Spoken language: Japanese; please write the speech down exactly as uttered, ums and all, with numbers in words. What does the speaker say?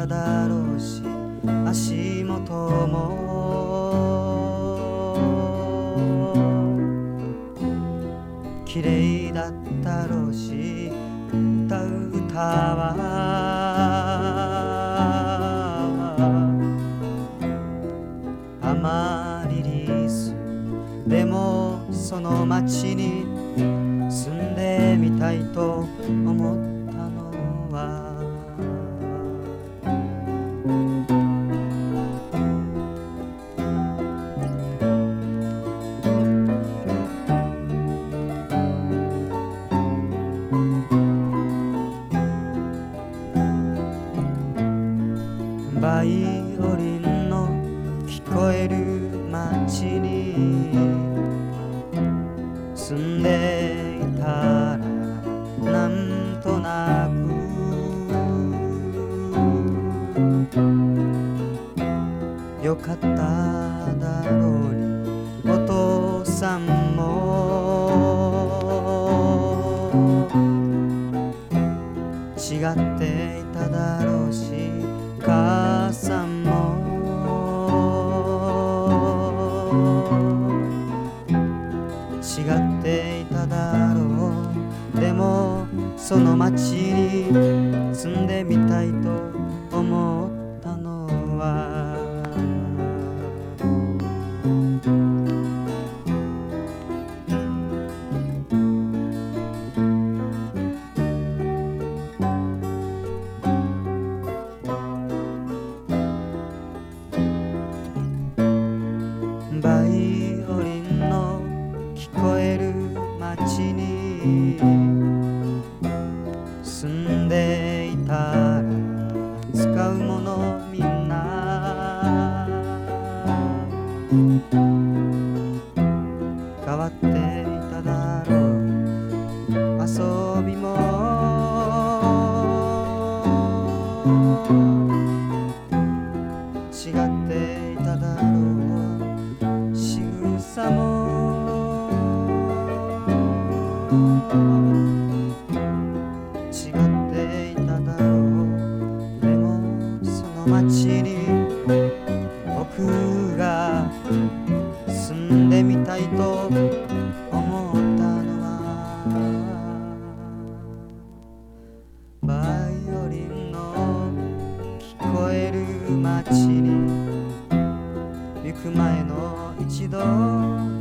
っただろうし、足元も綺麗だったろうし、歌う歌はアマリリス。でもその街に住んでみたいと思ったのは、バイオリンの聞こえる街に住んでいたら、なんとなくよかっただろうに、お父さんも違っていただろうし、母さんも違っていただろう。でもその町に住んでみたいと思ったのは、バイオリンの聞こえる街に住んでいたら、使うものみんな変わっていただろう。遊びも違っていただろう。仕草も違っていただろう。でもその街に僕が住んでみたいと思ったのは、バイオリンの聞こえる街に行く前の一度